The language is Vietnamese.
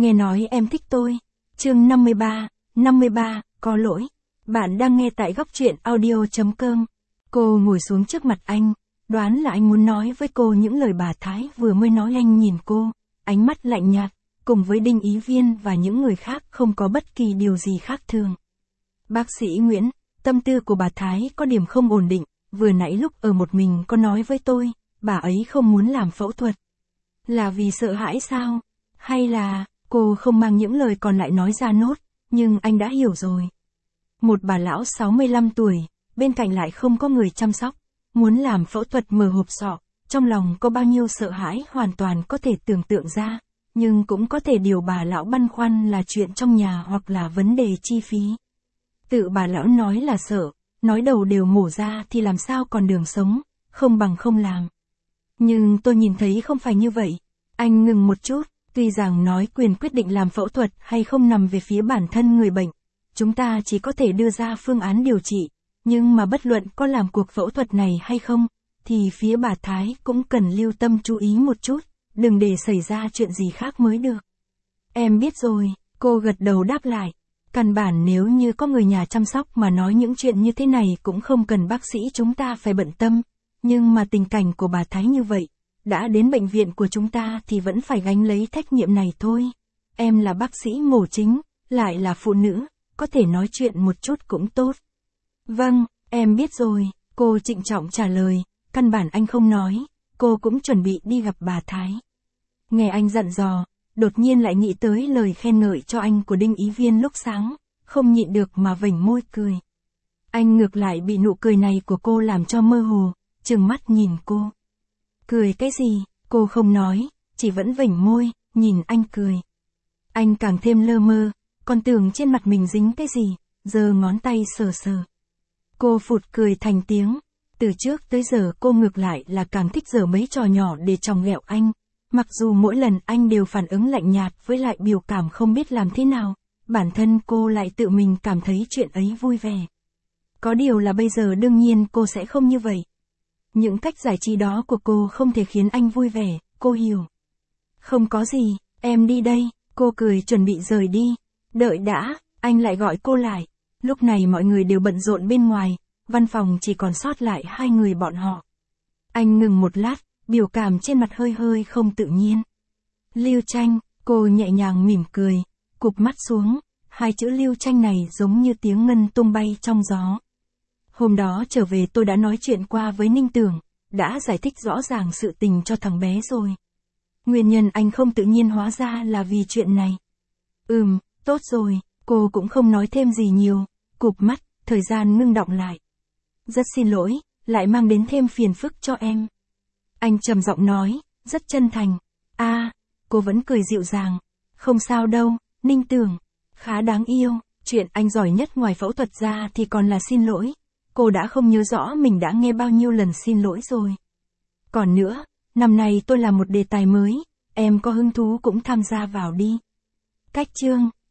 Nghe nói em thích tôi. Chương 53, có lỗi. Bạn đang nghe tại góc truyện audio.com. Cô ngồi xuống trước mặt anh, đoán là anh muốn nói với cô những lời bà Thái vừa mới nói. Anh nhìn cô, ánh mắt lạnh nhạt, cùng với Đinh Ý Viên và những người khác không có bất kỳ điều gì khác thường. Bác sĩ Nguyễn, tâm tư của bà Thái có điểm không ổn định, vừa nãy lúc ở một mình có nói với tôi, bà ấy không muốn làm phẫu thuật. Là vì sợ hãi sao? Hay là, cô không mang những lời còn lại nói ra nốt, nhưng anh đã hiểu rồi. Một bà lão 65 tuổi, bên cạnh lại không có người chăm sóc, muốn làm phẫu thuật mở hộp sọ, trong lòng có bao nhiêu sợ hãi hoàn toàn có thể tưởng tượng ra, nhưng cũng có thể điều bà lão băn khoăn là chuyện trong nhà hoặc là vấn đề chi phí. Tự bà lão nói là sợ, nói đầu đều mổ ra thì làm sao còn đường sống, không bằng không làm. Nhưng tôi nhìn thấy không phải như vậy. Anh ngừng một chút, tuy rằng nói quyền quyết định làm phẫu thuật hay không nằm về phía bản thân người bệnh. Chúng ta chỉ có thể đưa ra phương án điều trị, nhưng mà bất luận có làm cuộc phẫu thuật này hay không, thì phía bà Thái cũng cần lưu tâm chú ý một chút, đừng để xảy ra chuyện gì khác mới được. Em biết rồi, cô gật đầu đáp lại. Căn bản nếu như có người nhà chăm sóc mà nói những chuyện như thế này cũng không cần bác sĩ chúng ta phải bận tâm. Nhưng mà tình cảnh của bà Thái như vậy, đã đến bệnh viện của chúng ta thì vẫn phải gánh lấy trách nhiệm này thôi. Em là bác sĩ mổ chính, lại là phụ nữ, có thể nói chuyện một chút cũng tốt. Vâng, em biết rồi, cô trịnh trọng trả lời, căn bản anh không nói, cô cũng chuẩn bị đi gặp bà Thái. Nghe anh dặn dò, đột nhiên lại nghĩ tới lời khen ngợi cho anh của Đinh Ý Viên lúc sáng, không nhịn được mà vểnh môi cười. Anh ngược lại bị nụ cười này của cô làm cho mơ hồ, trừng mắt nhìn cô. Cười cái gì, cô không nói, chỉ vẫn vểnh môi, nhìn anh cười. Anh càng thêm lơ mơ, còn tưởng trên mặt mình dính cái gì, giơ ngón tay sờ sờ. Cô phụt cười thành tiếng, từ trước tới giờ cô ngược lại là càng thích giở mấy trò nhỏ để chòng ghẹo anh. Mặc dù mỗi lần anh đều phản ứng lạnh nhạt với lại biểu cảm không biết làm thế nào, bản thân cô lại tự mình cảm thấy chuyện ấy vui vẻ. Có điều là bây giờ đương nhiên cô sẽ không như vậy. Những cách giải trí đó của cô không thể khiến anh vui vẻ, cô hiểu. Không có gì, em đi đây, cô cười chuẩn bị rời đi. Đợi đã, anh lại gọi cô lại. Lúc này mọi người đều bận rộn bên ngoài, văn phòng chỉ còn sót lại hai người bọn họ. Anh ngừng một lát, biểu cảm trên mặt hơi hơi không tự nhiên. Lưu Tranh, cô nhẹ nhàng mỉm cười, cụp mắt xuống, hai chữ Lưu Tranh này giống như tiếng ngân tung bay trong gió. Hôm đó trở về tôi đã nói chuyện qua với Ninh Tưởng, đã giải thích rõ ràng sự tình cho thằng bé rồi. Nguyên nhân anh không tự nhiên hóa ra là vì chuyện này. Tốt rồi, cô cũng không nói thêm gì nhiều, cụp mắt, thời gian ngưng đọng lại. Rất xin lỗi, lại mang đến thêm phiền phức cho em. Anh trầm giọng nói, rất chân thành. Cô vẫn cười dịu dàng. Không sao đâu, Ninh Tưởng, khá đáng yêu, chuyện anh giỏi nhất ngoài phẫu thuật ra thì còn là xin lỗi. Cô đã không nhớ rõ mình đã nghe bao nhiêu lần xin lỗi rồi. Còn nữa, năm nay tôi làm một đề tài mới, em có hứng thú cũng tham gia vào đi. Cách chương